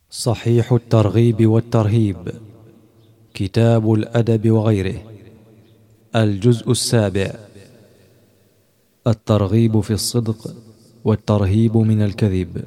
صحيح الترغيب والترهيب، كتاب الأدب وغيره، الجزء السابع. الترغيب في الصدق والترهيب من الكذب.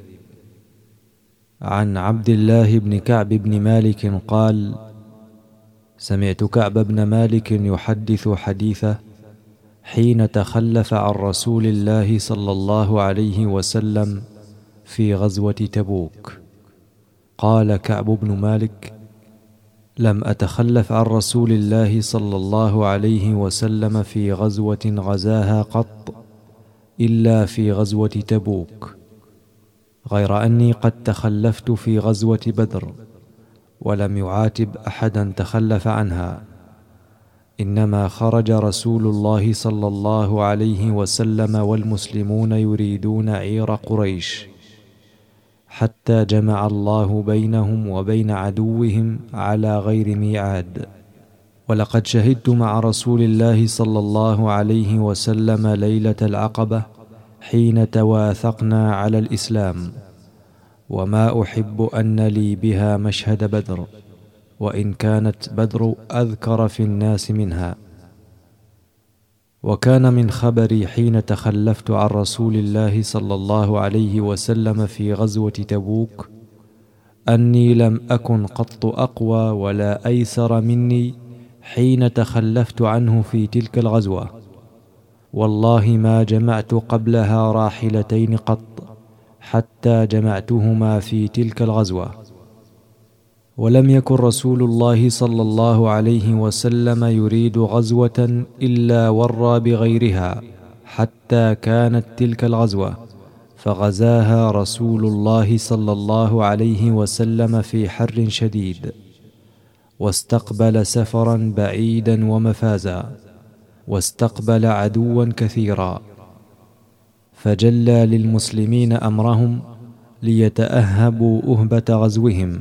عن عبد الله بن كعب بن مالك قال: سمعت كعب بن مالك يحدث حديثه حين تخلف عن رسول الله صلى الله عليه وسلم في غزوة تبوك. قال كعب بن مالك: لم أتخلف عن رسول الله صلى الله عليه وسلم في غزوة غزاها قط إلا في غزوة تبوك، غير أني قد تخلفت في غزوة بدر ولم يعاتب أحدا تخلف عنها، إنما خرج رسول الله صلى الله عليه وسلم والمسلمون يريدون عير قريش، حتى جمع الله بينهم وبين عدوهم على غير ميعاد. ولقد شهدت مع رسول الله صلى الله عليه وسلم ليلة العقبة حين تواثقنا على الإسلام، وما أحب أن لي بها مشهد بدر، وإن كانت بدر أذكر في الناس منها. وكان من خبري حين تخلفت عن رسول الله صلى الله عليه وسلم في غزوة تبوك أني لم أكن قط أقوى ولا أيسر مني حين تخلفت عنه في تلك الغزوة، والله ما جمعت قبلها راحلتين قط حتى جمعتهما في تلك الغزوة. ولم يكن رسول الله صلى الله عليه وسلم يريد غزوة إلا ورى بغيرها حتى كانت تلك الغزوة، فغزاها رسول الله صلى الله عليه وسلم في حر شديد، واستقبل سفرا بعيدا ومفازا، واستقبل عدوا كثيرا، فجلى للمسلمين أمرهم ليتأهبوا أهبة غزوهم،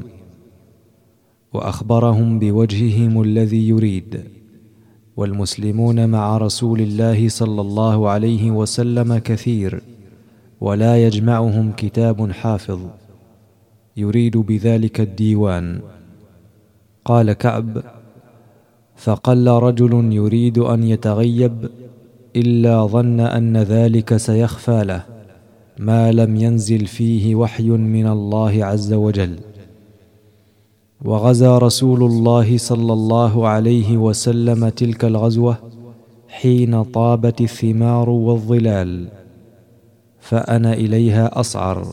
وأخبرهم بوجههم الذي يريد. والمسلمون مع رسول الله صلى الله عليه وسلم كثير، ولا يجمعهم كتاب حافظ يريد بذلك الديوان. قال كعب: فقل رجل يريد أن يتغيب إلا ظن أن ذلك سيخفى له ما لم ينزل فيه وحي من الله عز وجل. وغزا رسول الله صلى الله عليه وسلم تلك الغزوة حين طابت الثمار والظلال، فأنا إليها أصعر،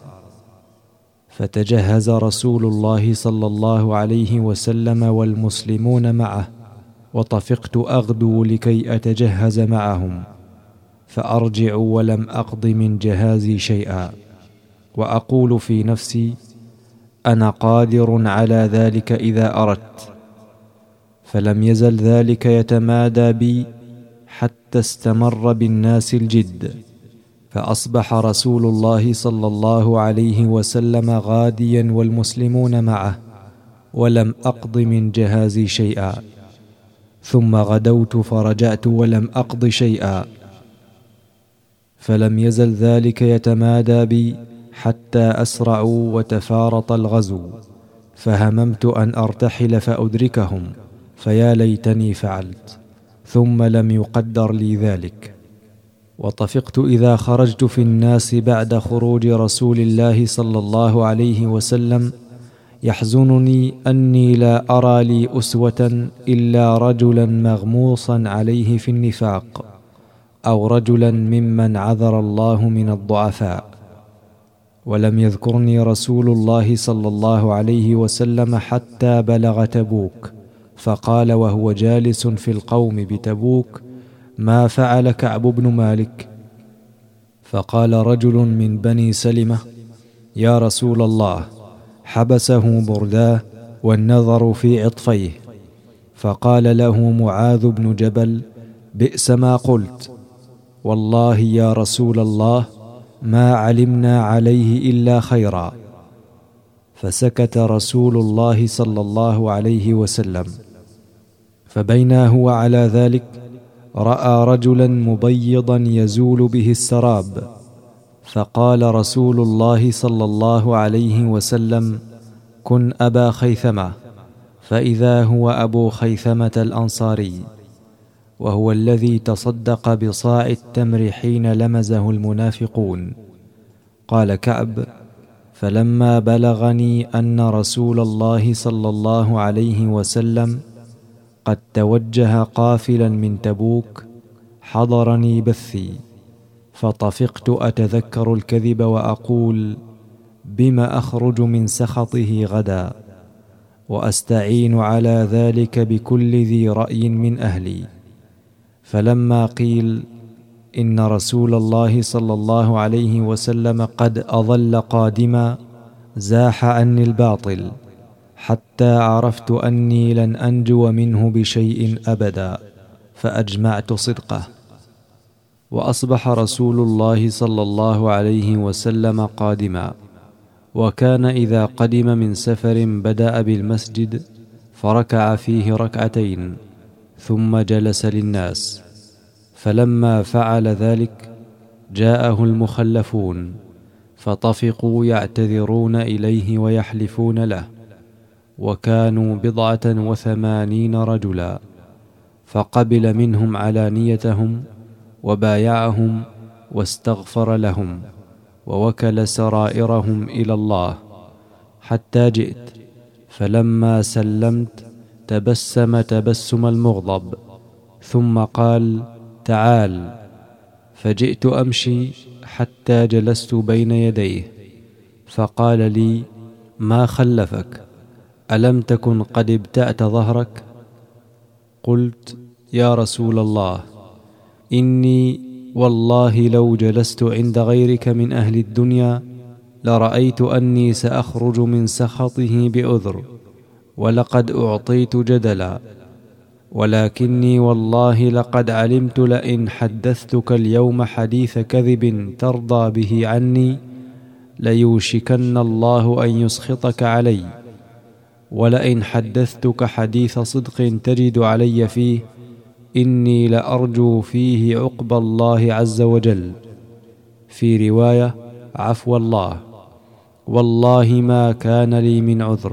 فتجهز رسول الله صلى الله عليه وسلم والمسلمون معه، وطفقت أغدو لكي أتجهز معهم، فأرجع ولم أقض من جهازي شيئا، وأقول في نفسي: أنا قادر على ذلك إذا أردت. فلم يزل ذلك يتمادى بي حتى استمر بالناس الجد، فأصبح رسول الله صلى الله عليه وسلم غاديا والمسلمون معه، ولم أقض من جهازي شيئا، ثم غدوت فرجعت ولم أقض شيئا. فلم يزل ذلك يتمادى بي حتى أسرعوا وتفارط الغزو، فهممت أن أرتحل فأدركهم، فيا ليتني فعلت، ثم لم يقدر لي ذلك. وطفقت إذا خرجت في الناس بعد خروج رسول الله صلى الله عليه وسلم يحزنني أني لا أرى لي أسوة إلا رجلا مغموصا عليه في النفاق، أو رجلا ممن عذر الله من الضعفاء. ولم يذكرني رسول الله صلى الله عليه وسلم حتى بلغ تبوك، فقال وهو جالس في القوم بتبوك: ما فعل كعب بن مالك؟ فقال رجل من بني سلمة: يا رسول الله، حبسه برداه والنظر في عطفيه. فقال له معاذ بن جبل: بئس ما قلت، والله يا رسول الله ما علمنا عليه إلا خيرا. فسكت رسول الله صلى الله عليه وسلم. فبينا هو على ذلك رأى رجلا مبيضا يزول به السراب، فقال رسول الله صلى الله عليه وسلم: كن أبا خيثمة، فإذا هو أبو خيثمة الأنصاري، وهو الذي تصدق بصاع التمر حين لمزه المنافقون. قال كعب: فلما بلغني أن رسول الله صلى الله عليه وسلم قد توجه قافلا من تبوك حضرني بثي، فطفقت أتذكر الكذب وأقول: بم أخرج من سخطه غدا، وأستعين على ذلك بكل ذي رأي من أهلي. فلما قيل إن رسول الله صلى الله عليه وسلم قد أظل قادما، زاح عني الباطل حتى عرفت أني لن أنجو منه بشيء أبدا، فأجمعت صدقه. وأصبح رسول الله صلى الله عليه وسلم قادما، وكان إذا قدم من سفر بدأ بالمسجد فركع فيه ركعتين ثم جلس للناس. فلما فعل ذلك جاءه المخلفون فطفقوا يعتذرون إليه ويحلفون له، وكانوا 87 رجلا، فقبل منهم علانيتهم وبايعهم واستغفر لهم ووكل سرائرهم إلى الله، حتى جئت، فلما سلمت تبسم تبسم المغضب، ثم قال: تعال. فجئت أمشي حتى جلست بين يديه، فقال لي: ما خلفك؟ ألم تكن قد ابتأت ظهرك؟ قلت: يا رسول الله، إني والله لو جلست عند غيرك من أهل الدنيا لرأيت أني سأخرج من سخطه بعذر، ولقد أعطيت جدلا، ولكني والله لقد علمت لئن حدثتك اليوم حديث كذب ترضى به عني ليوشكن الله أن يسخطك علي، ولئن حدثتك حديث صدق تجد علي فيه إني لأرجو فيه عقب الله عز وجل. في رواية: عفو الله. والله ما كان لي من عذر،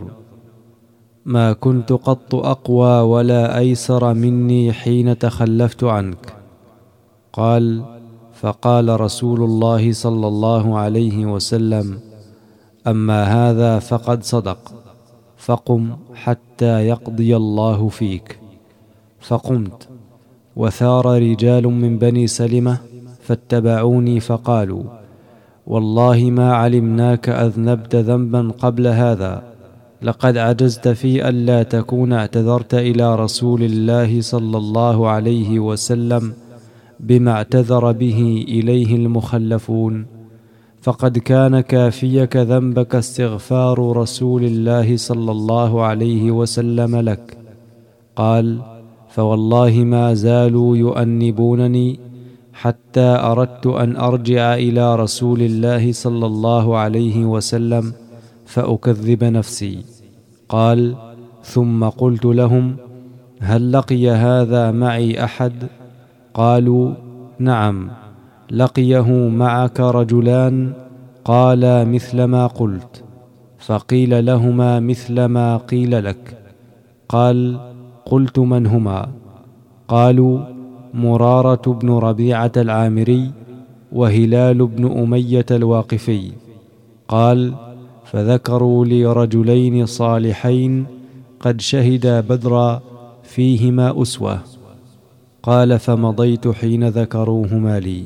ما كنت قط أقوى ولا أيسر مني حين تخلفت عنك. قال: فقال رسول الله صلى الله عليه وسلم: أما هذا فقد صدق، فقم حتى يقضي الله فيك. فقمت، وثار رجال من بني سلمة فاتبعوني فقالوا: والله ما علمناك أذنبت ذنبا قبل هذا، لقد عجزت في ألا تكون اعتذرت إلى رسول الله صلى الله عليه وسلم بما اعتذر به إليه المخلفون، فقد كان كافيك ذنبك استغفار رسول الله صلى الله عليه وسلم لك. قال: فوالله ما زالوا يؤنبونني حتى أردت أن أرجع إلى رسول الله صلى الله عليه وسلم فأكذب نفسي. قال: ثم قلت لهم: هل لقي هذا معي أحد؟ قالوا: نعم، لقيه معك رجلان قالا مثل ما قلت. فقيل لهما مثل ما قيل لك. قال: قلت: من هما؟ قالوا: مرارة بن ربيعة العامري وهلال بن أمية الواقفي. قال: فذكروا لي رجلين صالحين قد شهدا بدرا فيهما أسوة. قال: فمضيت حين ذكروهما لي.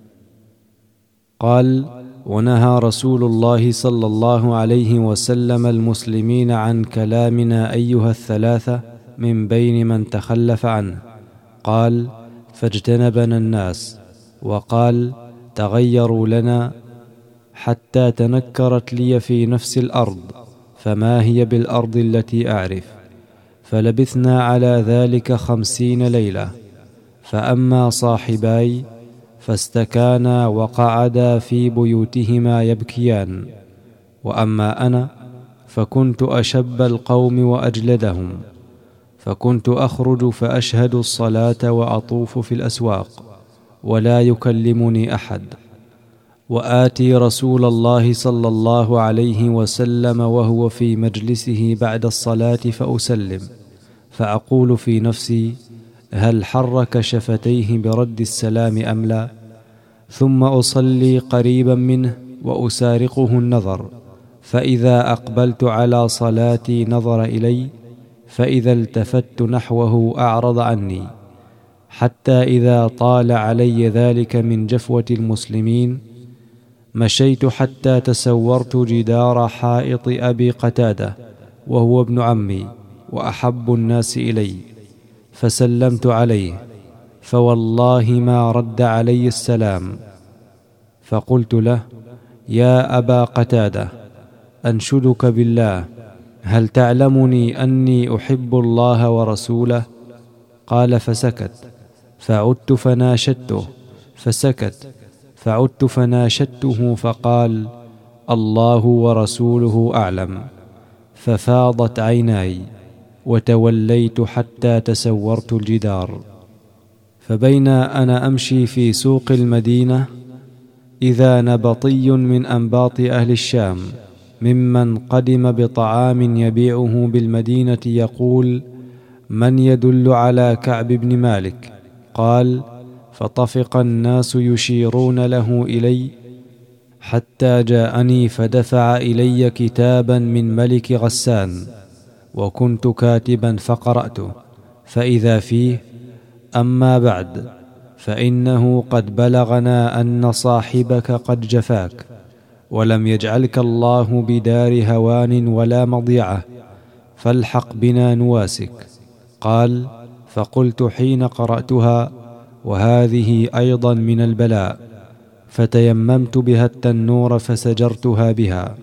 قال: ونهى رسول الله صلى الله عليه وسلم المسلمين عن كلامنا أيها الثلاثة من بين من تخلف عنه. قال: فاجتنبنا الناس، وقال: تغيروا لنا، حتى تنكرت لي في نفس الأرض، فما هي بالأرض التي أعرف. فلبثنا على ذلك 50 ليلة. فأما صاحباي فاستكانا وقعدا في بيوتهما يبكيان، وأما أنا فكنت أشب القوم وأجلدهم، فكنت أخرج فأشهد الصلاة وأطوف في الأسواق ولا يكلمني أحد، وآتي رسول الله صلى الله عليه وسلم وهو في مجلسه بعد الصلاة فأسلم، فأقول في نفسي: هل حرك شفتيه برد السلام أم لا؟ ثم أصلي قريبا منه وأسارقه النظر، فإذا أقبلت على صلاتي نظر إلي، فإذا التفت نحوه أعرض عني، حتى إذا طال علي ذلك من جفوة المسلمين مشيت حتى تسورت جدار حائط أبي قتادة، وهو ابن عمي وأحب الناس إلي، فسلمت عليه، فوالله ما رد علي السلام. فقلت له: يا أبا قتادة، أنشدك بالله، هل تعلمني أني أحب الله ورسوله؟ قال: فسكت. فعدت فناشدته فسكت، فعدت فناشدته فقال: الله ورسوله أعلم. ففاضت عيناي وتوليت حتى تسورت الجدار. فبينا أنا أمشي في سوق المدينة إذا نبطي من أنباط أهل الشام ممن قدم بطعام يبيعه بالمدينة يقول: من يدل على كعب بن مالك؟ قال: فطفق الناس يشيرون له إلي حتى جاءني فدفع إلي كتابا من ملك غسان، وكنت كاتبا فقرأته، فإذا فيه: أما بعد، فإنه قد بلغنا أن صاحبك قد جفاك، ولم يجعلك الله بدار هوان ولا مضيعة، فالحق بنا نواسك. قال: فقلت حين قرأتها: وهذه أيضا من البلاء، فتيممت بها التنور فسجرتها بها،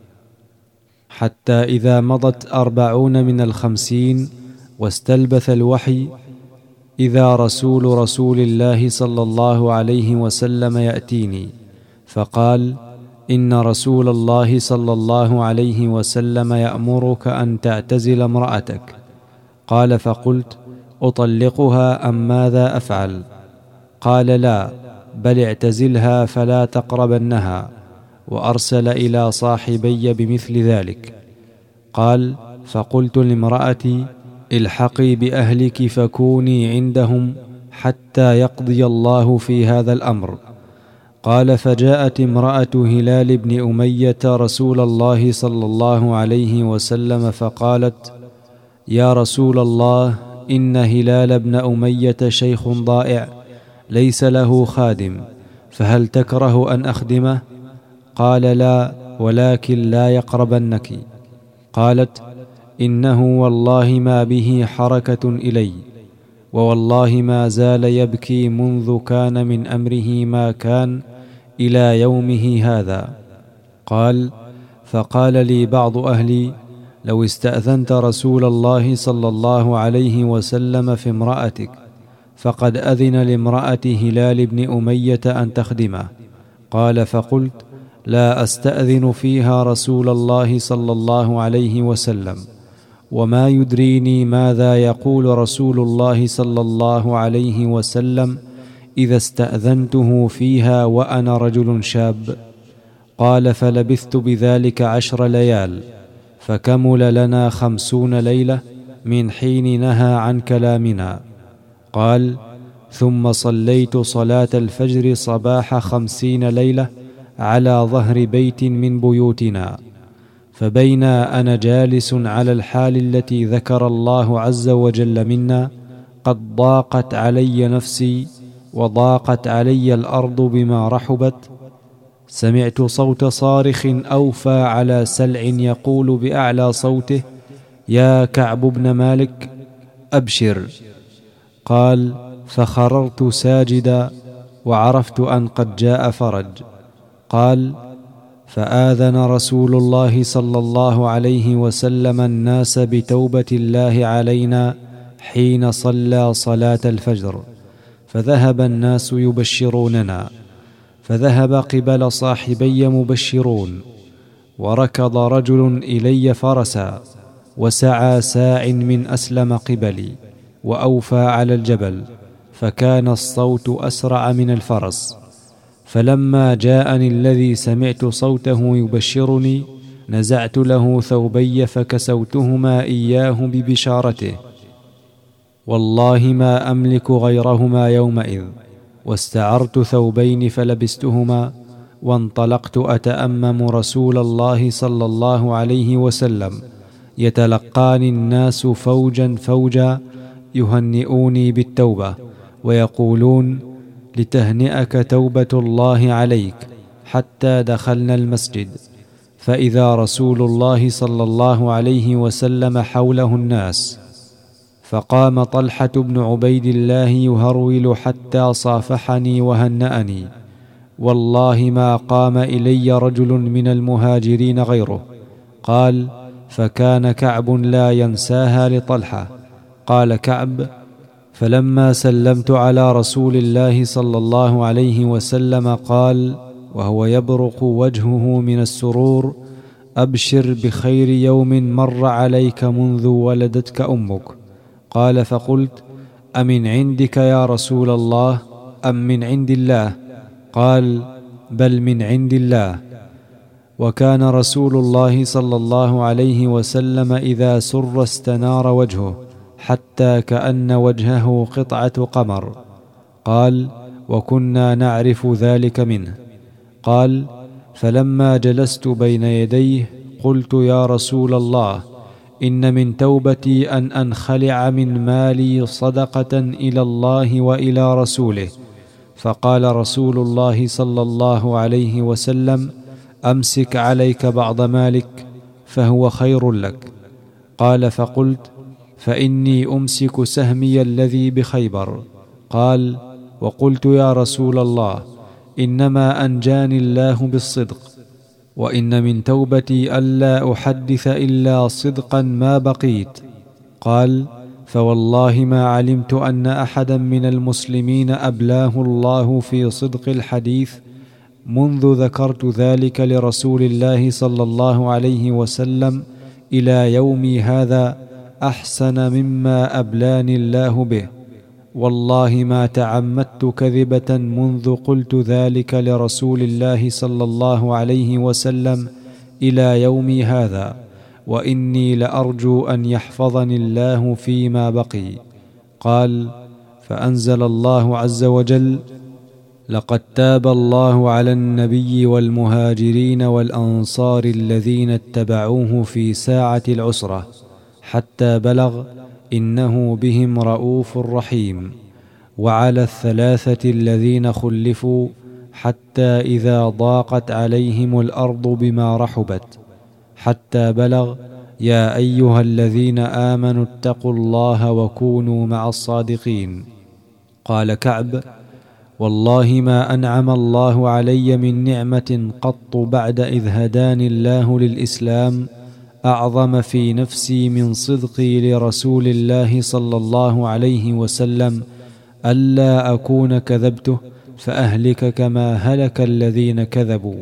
حتى إذا مضت 40 من 50 واستلبث الوحي، إذا رسول الله صلى الله عليه وسلم يأتيني، فقال: إن رسول الله صلى الله عليه وسلم يأمرك أن تعتزل امرأتك. قال: فقلت: أطلقها أم ماذا أفعل؟ قال: لا، بل اعتزلها فلا تقربنها. وأرسل إلى صاحبي بمثل ذلك. قال: فقلت لامرأتي: الحقي بأهلك فكوني عندهم حتى يقضي الله في هذا الأمر. قال: فجاءت امرأة هلال بن أمية رسول الله صلى الله عليه وسلم فقالت: يا رسول الله، إن هلال بن أمية شيخ ضائع ليس له خادم، فهل تكره أن أخدمه؟ قال: لا، ولكن لا يقربنك. قالت: إنه والله ما به حركة إلي، ووالله ما زال يبكي منذ كان من أمره ما كان إلى يومه هذا. قال: فقال لي بعض أهلي: لو استأذنت رسول الله صلى الله عليه وسلم في امرأتك، فقد أذن لامرأة هلال بن أمية أن تخدمه. قال: فقلت: لا أستأذن فيها رسول الله صلى الله عليه وسلم، وما يدريني ماذا يقول رسول الله صلى الله عليه وسلم إذا استأذنته فيها وأنا رجل شاب. قال: فلبثت بذلك 10 ليال، فكمل لنا 50 ليلة من حين نهى عن كلامنا. قال: ثم صليت صلاة الفجر صباح 50 ليلة على ظهر بيت من بيوتنا، فبينا أنا جالس على الحال التي ذكر الله عز وجل منا، قد ضاقت علي نفسي وضاقت علي الأرض بما رحبت، سمعت صوت صارخ أوفى على سلع يقول بأعلى صوته: يا كعب بن مالك، أبشر. قال: فخررت ساجدا وعرفت أن قد جاء فرج. قال: فآذن رسول الله صلى الله عليه وسلم الناس بتوبة الله علينا حين صلى صلاة الفجر، فذهب الناس يبشروننا، فذهب قبل صاحبي مبشرون، وركض رجل إلي فرسا، وسعى ساع من أسلم قبلي، وأوفى على الجبل، فكان الصوت أسرع من الفرس، فلما جاءني الذي سمعت صوته يبشرني نزعت له ثوبي فكسوتهما إياه ببشارته، والله ما أملك غيرهما يومئذ، واستعرت ثوبين فلبستهما، وانطلقت أتأمم رسول الله صلى الله عليه وسلم، يتلقاني الناس فوجا فوجا يهنئوني بالتوبة ويقولون: لتهنئك توبة الله عليك، حتى دخلنا المسجد، فإذا رسول الله صلى الله عليه وسلم حوله الناس، فقام طلحة بن عبيد الله يهرول حتى صافحني وهنأني، والله ما قام إلي رجل من المهاجرين غيره. قال: فكان كعب لا ينساها لطلحة. قال كعب: فلما سلمت على رسول الله صلى الله عليه وسلم قال وهو يبرق وجهه من السرور: أبشر بخير يوم مر عليك منذ ولدتك أمك. قال: فقلت: أمن عندك يا رسول الله أم من عند الله؟ قال: بل من عند الله. وكان رسول الله صلى الله عليه وسلم إذا سر استنار وجهه حتى كأن وجهه قطعة قمر. قال: وكنا نعرف ذلك منه. قال: فلما جلست بين يديه قلت: يا رسول الله، إن من توبتي أن أنخلع من مالي صدقة إلى الله وإلى رسوله. فقال رسول الله صلى الله عليه وسلم: أمسك عليك بعض مالك فهو خير لك. قال: فقلت: فإني أمسك سهمي الذي بخيبر. قال: وقلت: يا رسول الله، إنما أنجاني الله بالصدق، وإن من توبتي ألا أحدث إلا صدقا ما بقيت. قال: فوالله ما علمت أن أحدا من المسلمين أبلاه الله في صدق الحديث منذ ذكرت ذلك لرسول الله صلى الله عليه وسلم إلى يومي هذا أحسن مما أبلاني الله به، والله ما تعمدت كذبة منذ قلت ذلك لرسول الله صلى الله عليه وسلم إلى يومي هذا، وإني لأرجو أن يحفظني الله فيما بقي. قال: فأنزل الله عز وجل: لقد تاب الله على النبي والمهاجرين والأنصار الذين اتبعوه في ساعة العسرة حتى بلغ إنه بهم رؤوف رحيم، وعلى الثلاثة الذين خلفوا حتى إذا ضاقت عليهم الأرض بما رحبت، حتى بلغ: يا أيها الذين آمنوا اتقوا الله وكونوا مع الصادقين. قال كعب: والله ما أنعم الله علي من نعمة قط بعد إذ هداني الله للإسلام أعظم في نفسي من صدقي لرسول الله صلى الله عليه وسلم ألا أكون كذبته فأهلك كما هلك الذين كذبوا.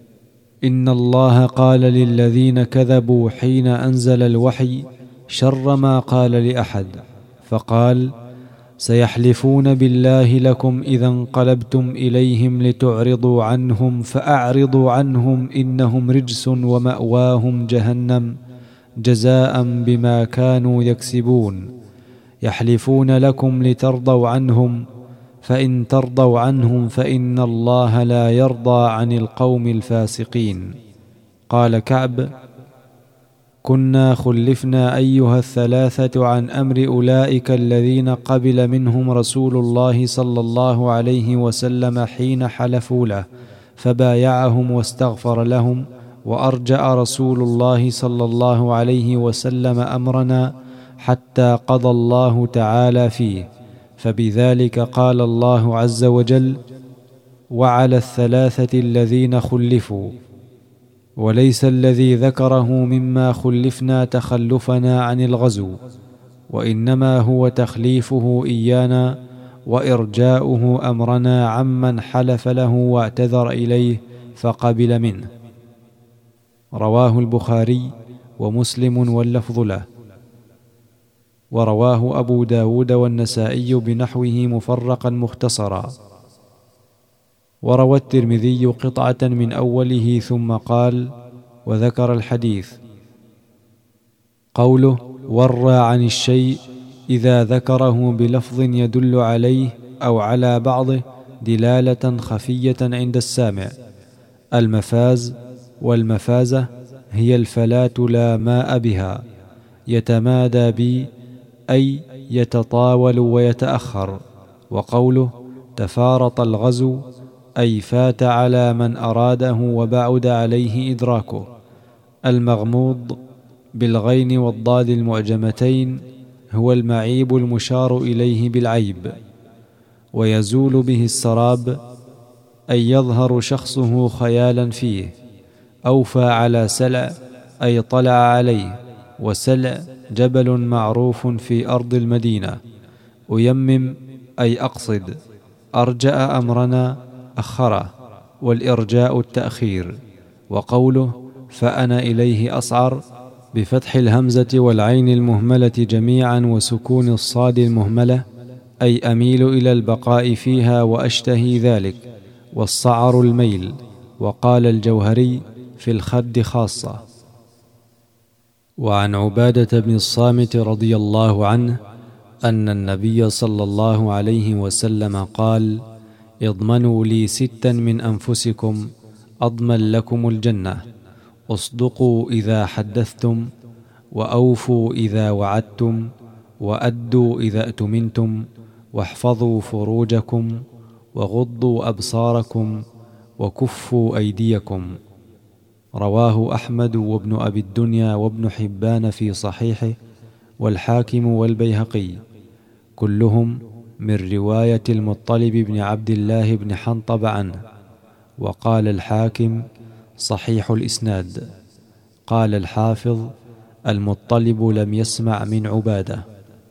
إن الله قال للذين كذبوا حين أنزل الوحي شر ما قال لأحد، فقال: سيحلفون بالله لكم إذا انقلبتم إليهم لتعرضوا عنهم فأعرضوا عنهم إنهم رجس ومأواهم جهنم جزاء بما كانوا يكسبون. يحلفون لكم لترضوا عنهم، فإن ترضوا عنهم فإن الله لا يرضى عن القوم الفاسقين. قال كعب: كنا خلفنا أيها الثلاثة عن أمر أولئك الذين قبل منهم رسول الله صلى الله عليه وسلم حين حلفوا له، فبايعهم واستغفر لهم، وأرجأ رسول الله صلى الله عليه وسلم أمرنا حتى قضى الله تعالى فيه، فبذلك قال الله عز وجل: وعلى الثلاثة الذين خلفوا، وليس الذي ذكره مما خلفنا تخلفنا عن الغزو، وإنما هو تخليفه إيانا وإرجاؤه أمرنا عمن حلف له واعتذر إليه فقبل منه. رواه البخاري ومسلم واللفظ له، ورواه أبو داود والنسائي بنحوه مفرقا مختصرا. وروى الترمذي قطعة من أوله ثم قال: وذكر الحديث. قوله: ورى عن الشيء إذا ذكره بلفظ يدل عليه أو على بعضه دلالة خفية عند السامع. المفاز والمفازة هي الفلاة لا ماء بها، يتمادى بي أي يتطاول ويتأخر. وقوله: تفارط الغزو أي فات على من أراده وبعد عليه إدراكه. المغموض بالغين والضاد المعجمتين هو المعيب المشار إليه بالعيب. ويزول به السراب أي يظهر شخصه خيالا فيه. أوفى على سلع أي طلع عليه، وسلع جبل معروف في أرض المدينة. أيمم أي أقصد. أرجأ أمرنا أخره، والإرجاء التأخير. وقوله: فأنا إليه أسعر بفتح الهمزة والعين المهملة جميعا وسكون الصاد المهملة أي أميل إلى البقاء فيها وأشتهي ذلك، والصعر الميل. وقال الجوهري: في الخد خاصة. وعن عبادة بن الصامت رضي الله عنه أن النبي صلى الله عليه وسلم قال: اضمنوا لي 6 من أنفسكم أضمن لكم الجنة: اصدقوا إذا حدثتم، وأوفوا إذا وعدتم، وأدوا إذا أتمنتم، واحفظوا فروجكم، وغضوا أبصاركم، وكفوا أيديكم. رواه أحمد وابن أبي الدنيا وابن حبان في صحيحه، والحاكم والبيهقي، كلهم من رواية المطلب بن عبد الله بن حنطب عنه. وقال الحاكم: صحيح الإسناد. قال الحافظ: المطلب لم يسمع من عبادة.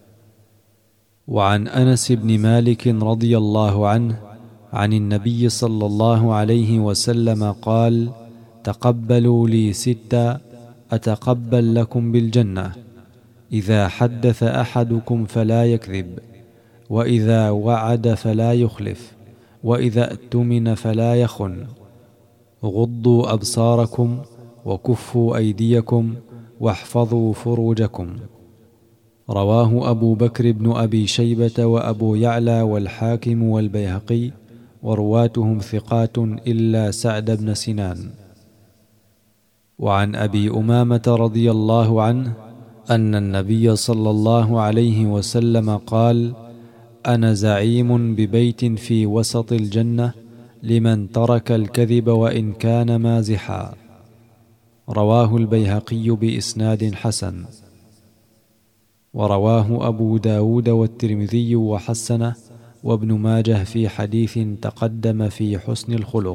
وعن أنس بن مالك رضي الله عنه عن النبي صلى الله عليه وسلم قال: تقبلوا لي 6 أتقبل لكم بالجنة: إذا حدث أحدكم فلا يكذب، وإذا وعد فلا يخلف، وإذا اؤتمن فلا يخن، غضوا أبصاركم، وكفوا أيديكم، واحفظوا فروجكم. رواه أبو بكر بن أبي شيبة وأبو يعلى والحاكم والبيهقي، ورواتهم ثقات إلا سعد بن سنان. وعن أبي أمامة رضي الله عنه أن النبي صلى الله عليه وسلم قال: أنا زعيم ببيت في وسط الجنة لمن ترك الكذب وإن كان مازحا. رواه البيهقي بإسناد حسن. ورواه أبو داود والترمذي وحسنه، وابن ماجه في حديث تقدم في حسن الخلق.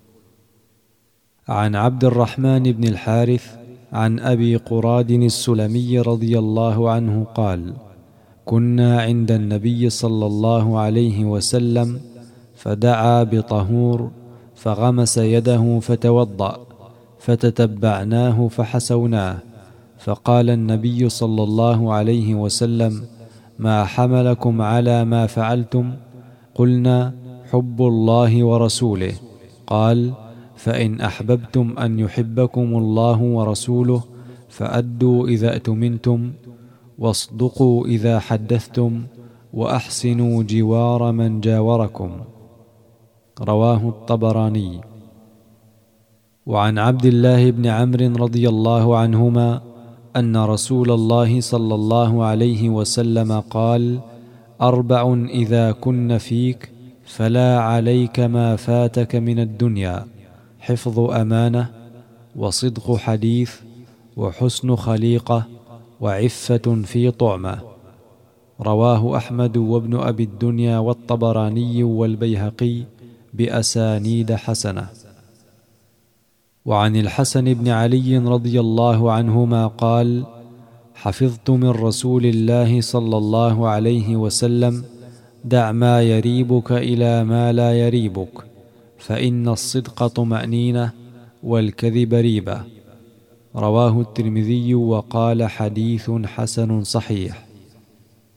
عن عبد الرحمن بن الحارث عن أبي قراد السلمي رضي الله عنه قال: كنا عند النبي صلى الله عليه وسلم فدعا بطهور فغمس يده فتوضأ، فتتبعناه فحسوناه، فقال النبي صلى الله عليه وسلم: ما حملكم على ما فعلتم؟ قلنا: حب الله ورسوله. قال: فإن أحببتم أن يحبكم الله ورسوله فأدوا إذا اؤتمنتم، واصدقوا إذا حدثتم، وأحسنوا جوار من جاوركم. رواه الطبراني. وعن عبد الله بن عمرو رضي الله عنهما أن رسول الله صلى الله عليه وسلم قال: 4 إذا كن فيك فلا عليك ما فاتك من الدنيا: حفظ أمانة، وصدق حديث، وحسن خليقة، وعفة في طعمة. رواه أحمد وابن أبي الدنيا والطبراني والبيهقي بأسانيد حسنة. وعن الحسن بن علي رضي الله عنهما قال: حفظت من رسول الله صلى الله عليه وسلم: دع ما يريبك إلى ما لا يريبك، فإن الصدق طمأنينة، والكذب ريبة. رواه الترمذي وقال: حديث حسن صحيح.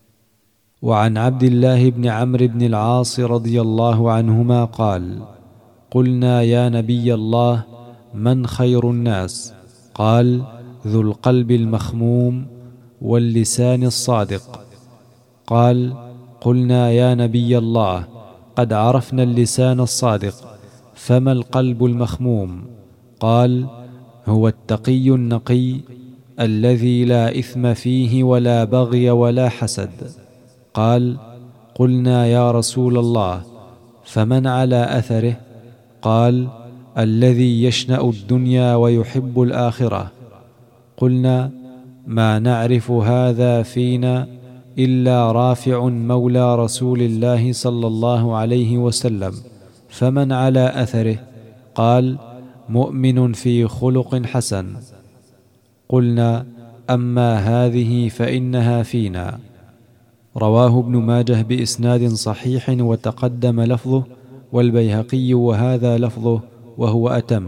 وعن عبد الله بن عمرو بن العاص رضي الله عنهما قال: قلنا يا نبي الله من خير الناس؟ قال ذو القلب المخموم واللسان الصادق. قال قلنا يا نبي الله قد عرفنا اللسان الصادق، فما القلب المخموم؟ قال هو التقي النقي الذي لا إثم فيه ولا بغي ولا حسد. قال قلنا يا رسول الله فمن على أثره؟ قال الذي يشنأ الدنيا ويحب الآخرة. قلنا ما نعرف هذا فينا إلا رافع مولى رسول الله صلى الله عليه وسلم، فمن على أثره؟ قال مؤمن في خلق حسن. قلنا أما هذه فإنها فينا. رواه ابن ماجه بإسناد صحيح وتقدم لفظه، والبيهقي وهذا لفظه وهو أتم.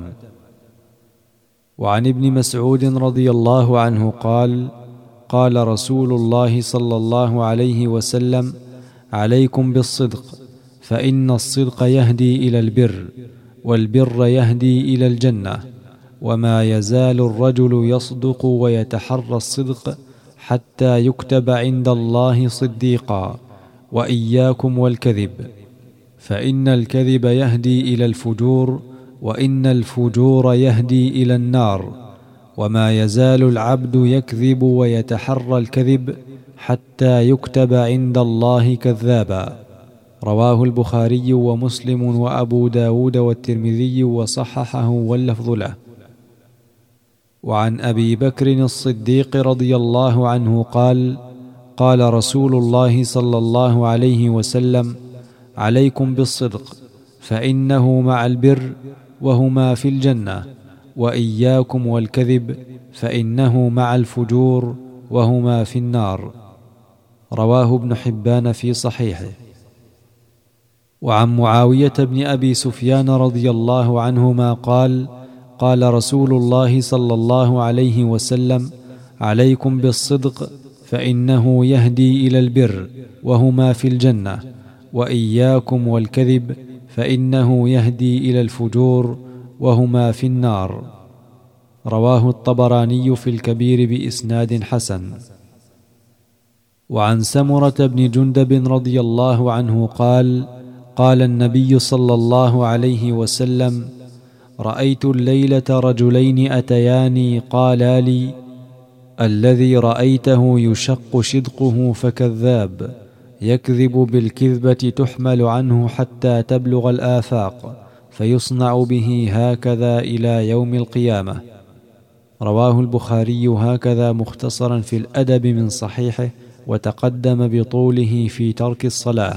وعن ابن مسعود رضي الله عنه قال قال رسول الله صلى الله عليه وسلم عليكم بالصدق، فإن الصدق يهدي إلى البر، والبر يهدي إلى الجنة، وما يزال الرجل يصدق ويتحرى الصدق حتى يكتب عند الله صديقا. وإياكم والكذب، فإن الكذب يهدي إلى الفجور، وإن الفجور يهدي إلى النار، وما يزال العبد يكذب ويتحرى الكذب حتى يكتب عند الله كذابا. رواه البخاري ومسلم وأبو داود والترمذي وصححه واللفظ له. وعن أبي بكر الصديق رضي الله عنه قال قال رسول الله صلى الله عليه وسلم عليكم بالصدق، فإنه مع البر وهما في الجنة، وإياكم والكذب، فإنه مع الفجور وهما في النار. رواه ابن حبان في صحيحه. وعن معاوية بن أبي سفيان رضي الله عنهما قال قال رسول الله صلى الله عليه وسلم عليكم بالصدق، فإنه يهدي إلى البر وهما في الجنة، وإياكم والكذب، فإنه يهدي إلى الفجور وهما في النار. رواه الطبراني في الكبير بإسناد حسن. وعن سمرة بن جندب رضي الله عنه قال قال النبي صلى الله عليه وسلم رأيت الليلة رجلين أتياني قالا لي الذي رأيته يشق شدقه فكذاب، يكذب بالكذبة تحمل عنه حتى تبلغ الآفاق، فيصنع به هكذا إلى يوم القيامة. رواه البخاري هكذا مختصرا في الأدب من صحيحه، وتقدم بطوله في ترك الصلاة.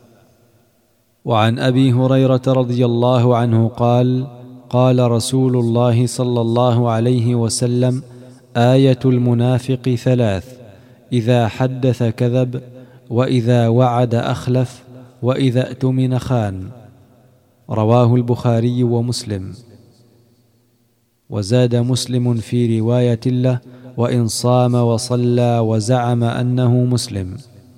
وعن أبي هريرة رضي الله عنه قال قال رسول الله صلى الله عليه وسلم آية المنافق ثلاث: إذا حدث كذب، وإذا وعد أخلف، وإذا اؤتمن خان. رواه البخاري ومسلم. وزاد مسلم في رواية له: وإن صام وصلى وزعم أنه مسلم.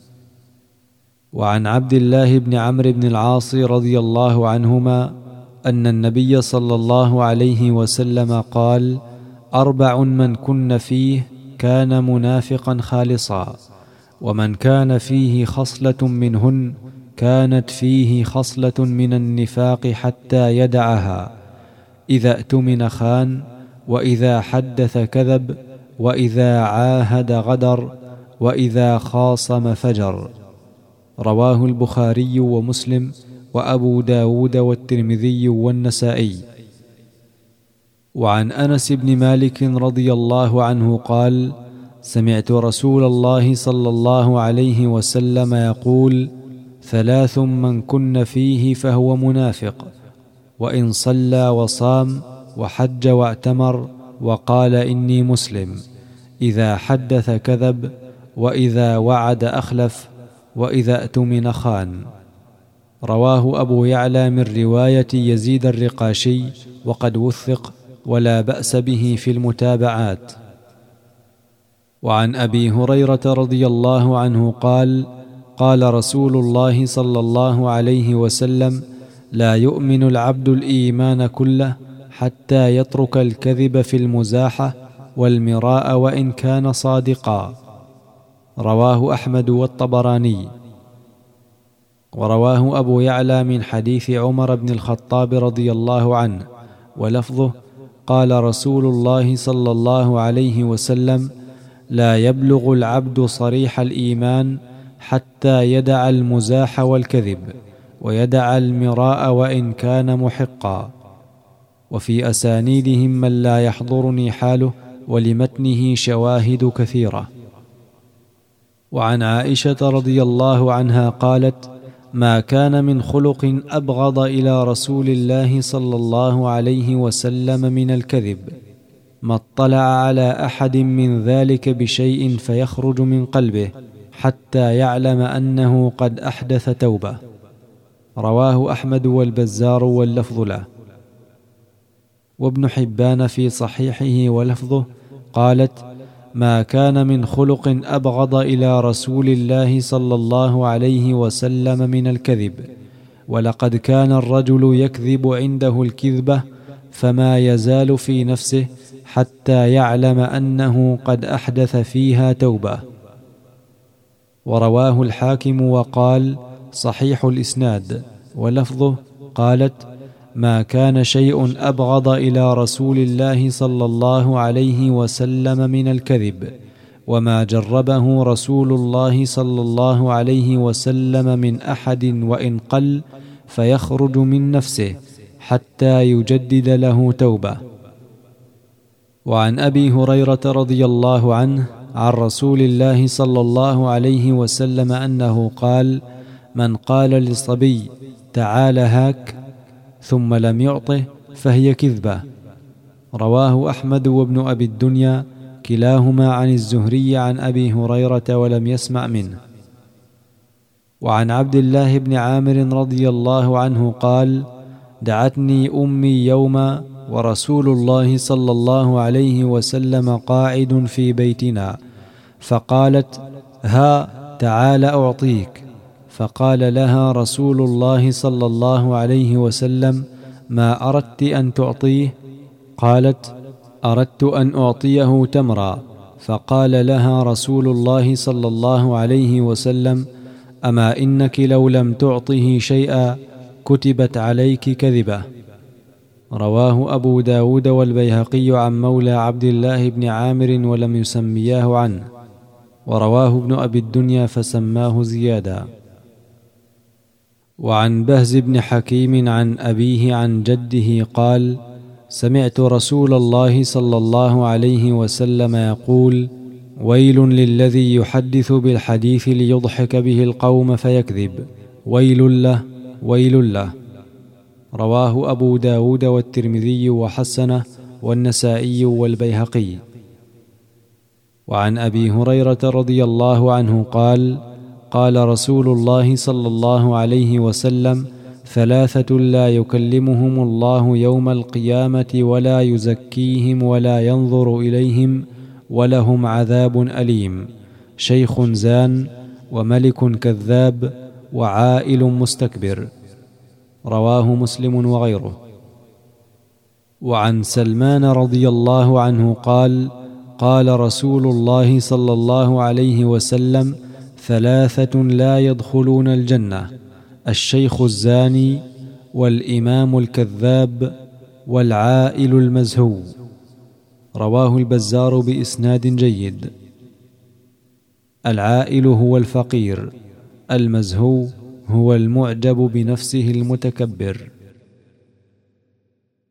وعن عبد الله بن عمرو بن العاص رضي الله عنهما أن النبي صلى الله عليه وسلم قال: 4 من كن فيه كان منافقا خالصا، ومن كان فيه خصلة منهن كانت فيه خصلة من النفاق حتى يدعها: إذا اؤتمن خان، وإذا حدث كذب، وإذا عاهد غدر، وإذا خاصم فجر. رواه البخاري ومسلم وأبو داود والترمذي والنسائي. وعن أنس بن مالك رضي الله عنه قال: سمعت رسول الله صلى الله عليه وسلم يقول: 3 من كن فيه فهو منافق: وإن صلى وصام وحج واعتمر وقال إني مسلم، إذا حدث كذب، وإذا وعد أخلف، وإذا اؤتمن خان. رواه أبو يعلى من رواية يزيد الرقاشي، وقد وثق ولا بأس به في المتابعات. وعن أبي هريرة رضي الله عنه قال: قال رسول الله صلى الله عليه وسلم: لا يؤمن العبد الإيمان كله حتى يترك الكذب في المزاحة والمراء وإن كان صادقا. رواه أحمد والطبراني. ورواه أبو يعلى من حديث عمر بن الخطاب رضي الله عنه، ولفظه: قال رسول الله صلى الله عليه وسلم: لا يبلغ العبد صريح الإيمان حتى يدع المزاح والكذب ويدع المراء وإن كان محقا. وفي أسانيدهم من لا يحضرني حاله، ولمتنه شواهد كثيرة. وعن عائشة رضي الله عنها قالت: ما كان من خلق أبغض إلى رسول الله صلى الله عليه وسلم من الكذب، ما اطلع على أحد من ذلك بشيء فيخرج من قلبه حتى يعلم أنه قد أحدث توبة. رواه أحمد والبزار واللفظ له. وابن حبان في صحيحه ولفظه قالت: ما كان من خلق أبغض إلى رسول الله صلى الله عليه وسلم من الكذب، ولقد كان الرجل يكذب عنده الكذبة فما يزال في نفسه حتى يعلم أنه قد أحدث فيها توبة. ورواه الحاكم وقال: صحيح الإسناد. ولفظه قالت: ما كان شيء أبغض إلى رسول الله صلى الله عليه وسلم من الكذب، وما جربه رسول الله صلى الله عليه وسلم من أحد وإن قل فيخرج من نفسه حتى يجدد له توبة. وعن أبي هريرة رضي الله عنه عن رسول الله صلى الله عليه وسلم أنه قال: من قال للصبي تعال هاك ثم لم يعطه فهي كذبة. رواه أحمد وابن أبي الدنيا كلاهما عن الزهري عن أبي هريرة ولم يسمع منه. وعن عبد الله بن عامر رضي الله عنه قال: دعتني أمي يوما ورسول الله صلى الله عليه وسلم قاعد في بيتنا، فقالت: ها تعال أعطيك. فقال لها رسول الله صلى الله عليه وسلم: ما أردت أن تعطيه؟ قالت: أردت أن أعطيه تمرا. فقال لها رسول الله صلى الله عليه وسلم: أما إنك لو لم تعطه شيئا كتبت عليك كذبة. رواه أبو داود والبيهقي عن مولى عبد الله بن عامر ولم يسمياه عنه، ورواه ابن أبي الدنيا فسماه زيادا. وعن بهز بن حكيم عن أبيه عن جده قال: سمعت رسول الله صلى الله عليه وسلم يقول: ويل للذي يحدث بالحديث ليضحك به القوم فيكذب، ويل له ويل له. رواه أبو داود والترمذي وحسنه والنسائي والبيهقي. وعن أبي هريرة رضي الله عنه قال: قال رسول الله صلى الله عليه وسلم: ثلاثة لا يكلمهم الله يوم القيامة ولا يزكيهم ولا ينظر إليهم ولهم عذاب أليم: شيخ زان، وملك كذاب، وعائل مستكبر. رواه مسلم وغيره. وعن سلمان رضي الله عنه قال: قال رسول الله صلى الله عليه وسلم: ثلاثة لا يدخلون الجنة: الشيخ الزاني، والإمام الكذاب، والعائل المزهو. رواه البزار بإسناد جيد. العائل هو الفقير، المزهو هو المعجب بنفسه المتكبر.